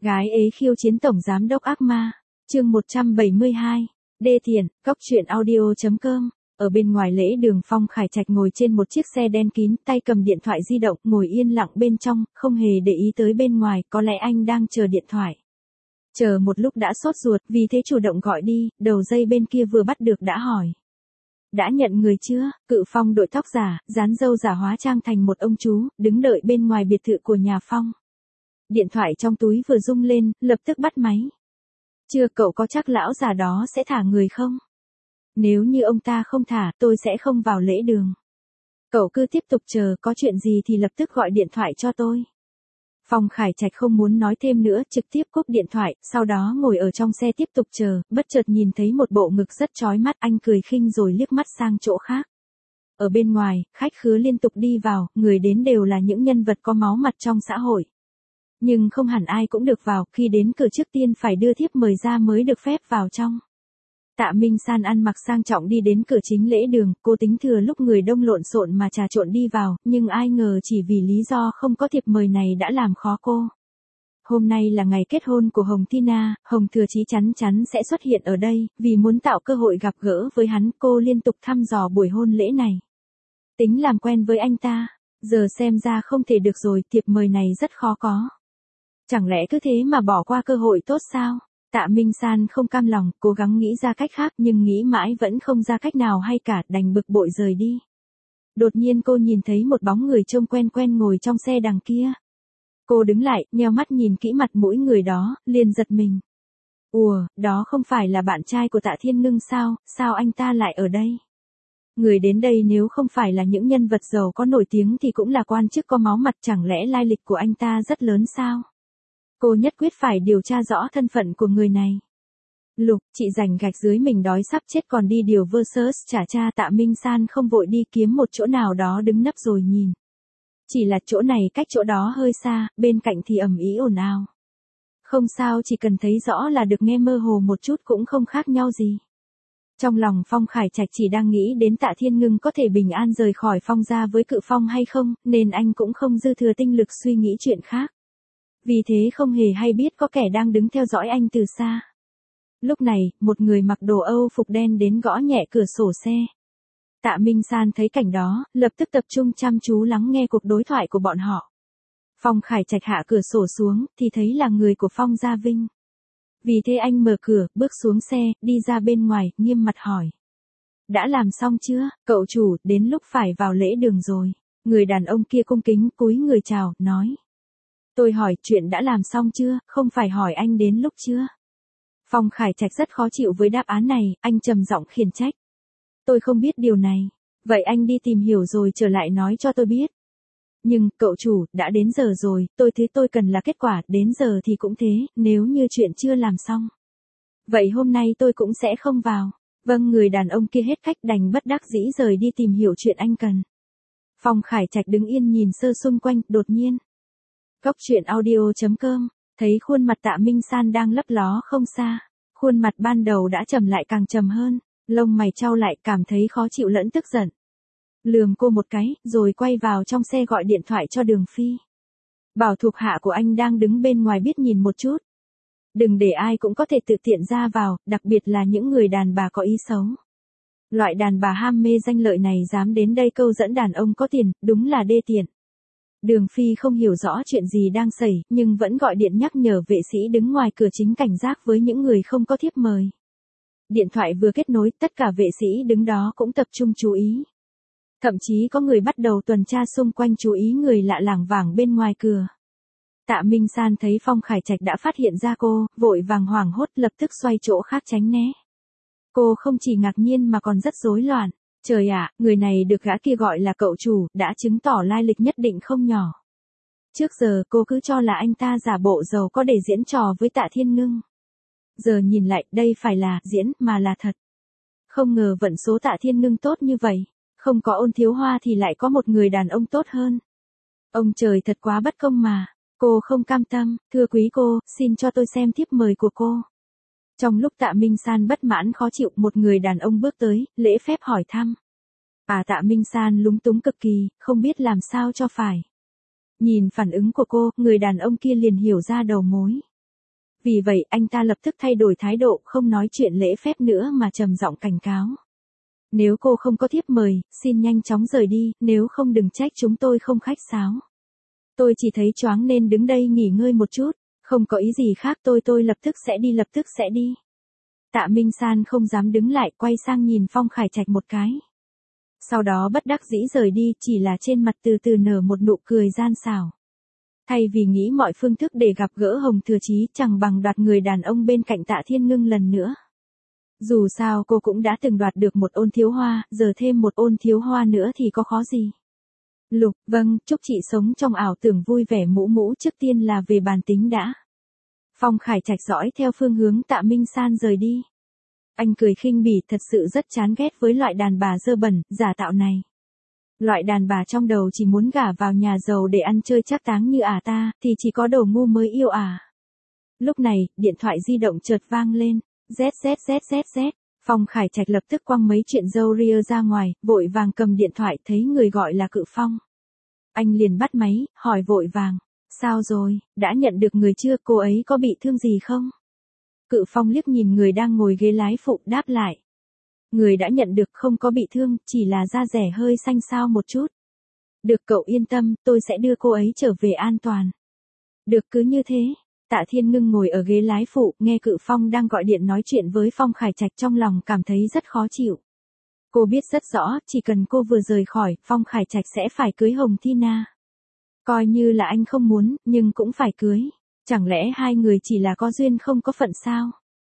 Gái ế khiêu chiến tổng giám đốc ác ma. Chương 172. Đê Thiện, Cốc truyện audio.com. Ở bên ngoài lễ đường, Phong Khải Trạch ngồi trên một chiếc xe đen kín, tay cầm điện thoại di động, ngồi yên lặng bên trong, không hề để ý tới bên ngoài, có lẽ anh đang chờ điện thoại. Chờ một lúc đã sốt ruột, vì thế chủ động gọi đi, đầu dây bên kia vừa bắt được đã hỏi. Đã nhận người chưa? Cự Phong đội tóc giả, dán râu giả hóa trang thành một ông chú, đứng đợi bên ngoài biệt thự của nhà Phong. Điện thoại trong túi vừa rung lên, lập tức bắt máy. Chưa, cậu có chắc lão già đó sẽ thả người không? Nếu như ông ta không thả, tôi sẽ không vào lễ đường. Cậu cứ tiếp tục chờ, có chuyện gì thì lập tức gọi điện thoại cho tôi. Phong Khải Trạch không muốn nói thêm nữa, trực tiếp cúp điện thoại, sau đó ngồi ở trong xe tiếp tục chờ, bất chợt nhìn thấy một bộ ngực rất chói mắt, anh cười khinh rồi liếc mắt sang chỗ khác. Ở bên ngoài, khách khứa liên tục đi vào, người đến đều là những nhân vật có máu mặt trong xã hội. Nhưng không hẳn ai cũng được vào, khi đến cửa trước tiên phải đưa thiếp mời ra mới được phép vào trong. Tạ Minh San ăn mặc sang trọng đi đến cửa chính lễ đường, cô tính thừa lúc người đông lộn xộn mà trà trộn đi vào, nhưng ai ngờ chỉ vì lý do không có thiệp mời này đã làm khó cô. Hôm nay là ngày kết hôn của Hồng Tina, Hồng Thừa Chí chắn chắn sẽ xuất hiện ở đây, vì muốn tạo cơ hội gặp gỡ với hắn, cô liên tục thăm dò buổi hôn lễ này. Tính làm quen với anh ta, giờ xem ra không thể được rồi, thiệp mời này rất khó có. Chẳng lẽ cứ thế mà bỏ qua cơ hội tốt sao? Tạ Minh San không cam lòng, cố gắng nghĩ ra cách khác nhưng nghĩ mãi vẫn không ra cách nào hay cả, đành bực bội rời đi. Đột nhiên cô nhìn thấy một bóng người trông quen quen ngồi trong xe đằng kia. Cô đứng lại, nheo mắt nhìn kỹ mặt mũi người đó, liền giật mình. Ủa, đó không phải là bạn trai của Tạ Thiên Ngưng sao, sao anh ta lại ở đây? Người đến đây nếu không phải là những nhân vật giàu có nổi tiếng thì cũng là quan chức có máu mặt, chẳng lẽ lai lịch của anh ta rất lớn sao? Cô nhất quyết phải điều tra rõ thân phận của người này. Lục, chị rảnh gạch dưới mình đói sắp chết còn đi điều versus trả cha. Tạ Minh San không vội đi, kiếm một chỗ nào đó đứng nấp rồi nhìn. Chỉ là chỗ này cách chỗ đó hơi xa, bên cạnh thì ầm ĩ ồn ào. Không sao, chỉ cần thấy rõ là được, nghe mơ hồ một chút cũng không khác nhau gì. Trong lòng Phong Khải Trạch chỉ đang nghĩ đến Tạ Thiên Ngưng có thể bình an rời khỏi Phong gia với Cự Phong hay không, nên anh cũng không dư thừa tinh lực suy nghĩ chuyện khác. Vì thế không hề hay biết có kẻ đang đứng theo dõi anh từ xa. Lúc này, một người mặc đồ Âu phục đen đến gõ nhẹ cửa sổ xe. Tạ Minh San thấy cảnh đó, lập tức tập trung chăm chú lắng nghe cuộc đối thoại của bọn họ. Phong Khải Trạch hạ cửa sổ xuống, thì thấy là người của Phong Gia Vinh. Vì thế anh mở cửa, bước xuống xe, đi ra bên ngoài, nghiêm mặt hỏi. Đã làm xong chưa, cậu chủ, đến lúc phải vào lễ đường rồi. Người đàn ông kia cung kính cúi người chào, nói. Tôi hỏi chuyện đã làm xong chưa, không phải hỏi anh đến lúc chưa. Phong Khải Trạch rất khó chịu với đáp án này, anh trầm giọng khiển trách. Tôi không biết điều này. Vậy anh đi tìm hiểu rồi trở lại nói cho tôi biết. Nhưng, cậu chủ, đã đến giờ rồi, tôi cần là kết quả, đến giờ thì cũng thế, nếu như chuyện chưa làm xong. Vậy hôm nay tôi cũng sẽ không vào. Vâng, người đàn ông kia hết cách đành bất đắc dĩ rời đi tìm hiểu chuyện anh cần. Phong Khải Trạch đứng yên nhìn sơ xung quanh, đột nhiên. Cốc truyện audio.com, thấy khuôn mặt Tạ Minh San đang lấp ló không xa. Khuôn mặt ban đầu đã trầm lại càng trầm hơn, lông mày chau lại, cảm thấy khó chịu lẫn tức giận. Lườm cô một cái, rồi quay vào trong xe gọi điện thoại cho Đường Phi. Bảo thuộc hạ của anh đang đứng bên ngoài biết nhìn một chút. Đừng để ai cũng có thể tự tiện ra vào, đặc biệt là những người đàn bà có ý xấu. Loại đàn bà ham mê danh lợi này dám đến đây câu dẫn đàn ông có tiền, đúng là đê tiện. Đường Phi không hiểu rõ chuyện gì đang xảy, nhưng vẫn gọi điện nhắc nhở vệ sĩ đứng ngoài cửa chính cảnh giác với những người không có thiếp mời. Điện thoại vừa kết nối, tất cả vệ sĩ đứng đó cũng tập trung chú ý. Thậm chí có người bắt đầu tuần tra xung quanh chú ý người lạ lảng vảng bên ngoài cửa. Tạ Minh San thấy Phong Khải Trạch đã phát hiện ra cô, vội vàng hoảng hốt lập tức xoay chỗ khác tránh né. Cô không chỉ ngạc nhiên mà còn rất rối loạn. Trời ạ, người này được gã kia gọi là cậu chủ, đã chứng tỏ lai lịch nhất định không nhỏ. Trước giờ cô cứ cho là anh ta giả bộ giàu có để diễn trò với Tạ Thiên Ngưng. Giờ nhìn lại, đây phải là diễn, mà là thật. Không ngờ vận số Tạ Thiên Ngưng tốt như vậy. Không có Ôn Thiếu Hoa thì lại có một người đàn ông tốt hơn. Ông trời thật quá bất công mà. Cô không cam tâm, thưa quý cô, xin cho tôi xem thiếp mời của cô. Trong lúc Tạ Minh San bất mãn khó chịu, một người đàn ông bước tới, lễ phép hỏi thăm. Tạ Minh San lúng túng cực kỳ, không biết làm sao cho phải. Nhìn phản ứng của cô, người đàn ông kia liền hiểu ra đầu mối. Vì vậy anh ta lập tức thay đổi thái độ, không nói chuyện lễ phép nữa mà trầm giọng cảnh cáo. Nếu cô không có thiếp mời, xin nhanh chóng rời đi, nếu không đừng trách chúng tôi không khách sáo. Tôi chỉ thấy choáng nên đứng đây nghỉ ngơi một chút, không có ý gì khác, tôi lập tức sẽ đi. Tạ Minh San không dám đứng lại, quay sang nhìn Phong Khải Trạch một cái. Sau đó bất đắc dĩ rời đi, chỉ là trên mặt từ từ nở một nụ cười gian xảo. Thay vì nghĩ mọi phương thức để gặp gỡ Hồng Thừa Chí, chẳng bằng đoạt người đàn ông bên cạnh Tạ Thiên Ngưng lần nữa. Dù sao cô cũng đã từng đoạt được một ôn thiếu hoa, giờ thêm một ôn thiếu hoa nữa thì có khó gì. Lục, vâng, chúc chị sống trong ảo tưởng vui vẻ mũ mũ, trước tiên là về bàn tính đã. Phong Khải Trạch dõi theo phương hướng Tạ Minh San rời đi. Anh cười khinh bỉ, thật sự rất chán ghét với loại đàn bà dơ bẩn, giả tạo này. Loại đàn bà trong đầu chỉ muốn gả vào nhà giàu để ăn chơi trác táng như ta, thì chỉ có đồ ngu mới yêu Lúc này, điện thoại di động chợt vang lên. ZZZZZ. Phong Khải Trạch lập tức quăng mấy chuyện râu ria ra ngoài, vội vàng cầm điện thoại, thấy người gọi là Cự Phong. Anh liền bắt máy, hỏi vội vàng. Sao rồi, đã nhận được người chưa, cô ấy có bị thương gì không? Cự Phong liếc nhìn người đang ngồi ghế lái phụ, đáp lại. Người đã nhận được không có bị thương, chỉ là da rẻ hơi xanh xao một chút. Được, cậu yên tâm, tôi sẽ đưa cô ấy trở về an toàn. Được, cứ như thế. Tạ Thiên Ngưng ngồi ở ghế lái phụ, nghe Cự Phong đang gọi điện nói chuyện với Phong Khải Trạch, trong lòng cảm thấy rất khó chịu. Cô biết rất rõ, chỉ cần cô vừa rời khỏi, Phong Khải Trạch sẽ phải cưới Hồng Thi Na. Coi như là anh không muốn, nhưng cũng phải cưới. Chẳng lẽ hai người chỉ là có duyên không có phận sao?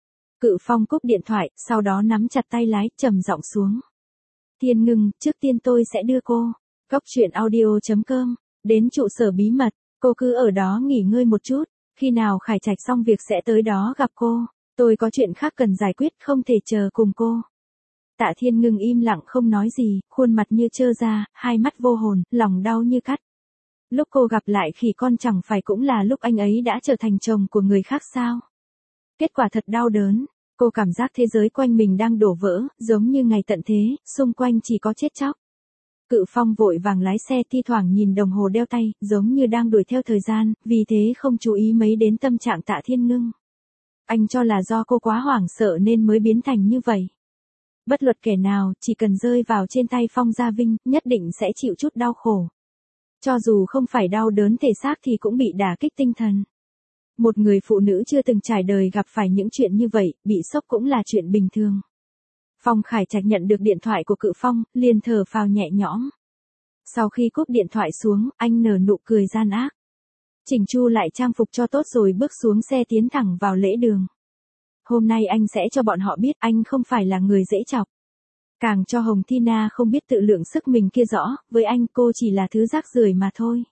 Cự Phong cúp điện thoại, sau đó nắm chặt tay lái, trầm giọng xuống. Thiên Ngưng, trước tiên tôi sẽ đưa cô. Cóc truyện audio.com. Đến trụ sở bí mật, cô cứ ở đó nghỉ ngơi một chút. Khi nào Khải Trạch xong việc sẽ tới đó gặp cô. Tôi có chuyện khác cần giải quyết, không thể chờ cùng cô. Tạ Thiên Ngưng im lặng không nói gì, khuôn mặt như trơ ra, hai mắt vô hồn, lòng đau như cắt. Lúc cô gặp lại Khỉ Con chẳng phải cũng là lúc anh ấy đã trở thành chồng của người khác sao? Kết quả thật đau đớn. Cô cảm giác thế giới quanh mình đang đổ vỡ, giống như ngày tận thế, xung quanh chỉ có chết chóc. Cự Phong vội vàng lái xe, thi thoảng nhìn đồng hồ đeo tay, giống như đang đuổi theo thời gian, vì thế không chú ý mấy đến tâm trạng Tạ Thiên Ngưng. Anh cho là do cô quá hoảng sợ nên mới biến thành như vậy. Bất luận kẻ nào, chỉ cần rơi vào trên tay Phong Gia Vinh, nhất định sẽ chịu chút đau khổ. Cho dù không phải đau đớn thể xác thì cũng bị đả kích tinh thần. Một người phụ nữ chưa từng trải đời gặp phải những chuyện như vậy, bị sốc cũng là chuyện bình thường. Phong Khải Trạch nhận được điện thoại của Cự Phong, liền thở phào nhẹ nhõm. Sau khi cúp điện thoại xuống, anh nở nụ cười gian ác. Chỉnh chu lại trang phục cho tốt rồi bước xuống xe tiến thẳng vào lễ đường. Hôm nay anh sẽ cho bọn họ biết anh không phải là người dễ chọc. Càng cho Hồng Thi Na không biết tự lượng sức mình kia rõ, với anh cô chỉ là thứ rác rưởi mà thôi.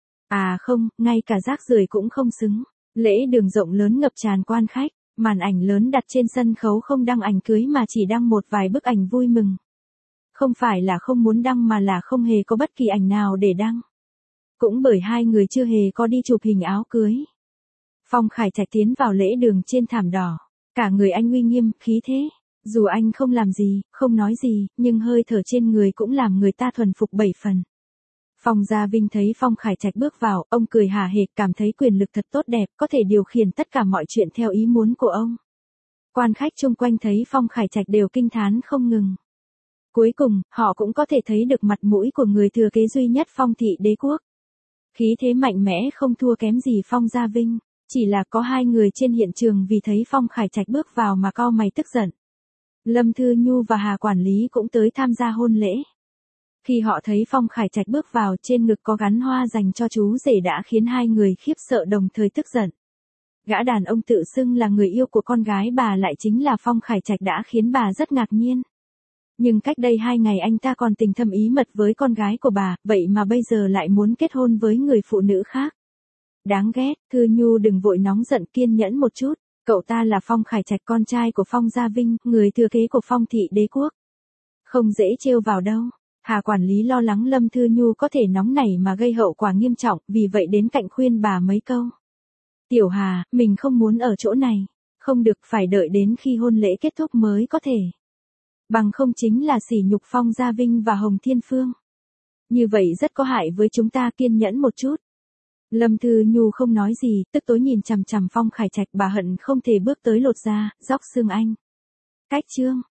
À không, ngay cả rác rưởi cũng không xứng. Lễ đường rộng lớn ngập tràn quan khách, màn ảnh lớn đặt trên sân khấu không đăng ảnh cưới mà chỉ đăng một vài bức ảnh vui mừng. Không phải là không muốn đăng mà là không hề có bất kỳ ảnh nào để đăng. Cũng bởi hai người chưa hề có đi chụp hình áo cưới. Phong Khải Trạch tiến vào lễ đường trên thảm đỏ. Cả người anh uy nghiêm, khí thế. Dù anh không làm gì, không nói gì, nhưng hơi thở trên người cũng làm người ta thuần phục 7 phần. Phong Gia Vinh thấy Phong Khải Trạch bước vào, ông cười hả hê, cảm thấy quyền lực thật tốt đẹp, có thể điều khiển tất cả mọi chuyện theo ý muốn của ông. Quan khách chung quanh thấy Phong Khải Trạch đều kinh thán không ngừng. Cuối cùng, họ cũng có thể thấy được mặt mũi của người thừa kế duy nhất Phong thị đế quốc. Khí thế mạnh mẽ không thua kém gì Phong Gia Vinh, chỉ là có hai người trên hiện trường vì thấy Phong Khải Trạch bước vào mà cau mày tức giận. Lâm Thư Nhu và Hà quản lý cũng tới tham gia hôn lễ. Khi họ thấy Phong Khải Trạch bước vào, trên ngực có gắn hoa dành cho chú rể đã khiến hai người khiếp sợ đồng thời tức giận. Gã đàn ông tự xưng là người yêu của con gái bà lại chính là Phong Khải Trạch đã khiến bà rất ngạc nhiên. Nhưng cách đây 2 ngày anh ta còn tình thâm ý mật với con gái của bà, vậy mà bây giờ lại muốn kết hôn với người phụ nữ khác. Đáng ghét, Thư Nhu đừng vội nóng giận, kiên nhẫn một chút. Cậu ta là Phong Khải Trạch, con trai của Phong Gia Vinh, người thừa kế của Phong thị đế quốc. Không dễ trêu vào đâu. Hà quản lý lo lắng Lâm Thư Nhu có thể nóng nảy mà gây hậu quả nghiêm trọng, vì vậy đến cạnh khuyên bà mấy câu. Tiểu Hà, mình không muốn ở chỗ này. Không được, phải đợi đến khi hôn lễ kết thúc mới có thể. Bằng không chính là sỉ nhục Phong Gia Vinh và Hồng Thiên Phương. Như vậy rất có hại với chúng ta, kiên nhẫn một chút. Lâm Thư Nhu không nói gì, tức tối nhìn chằm chằm Phong Khải Trạch, bà hận không thể bước tới lột da, róc xương anh. Cách chương.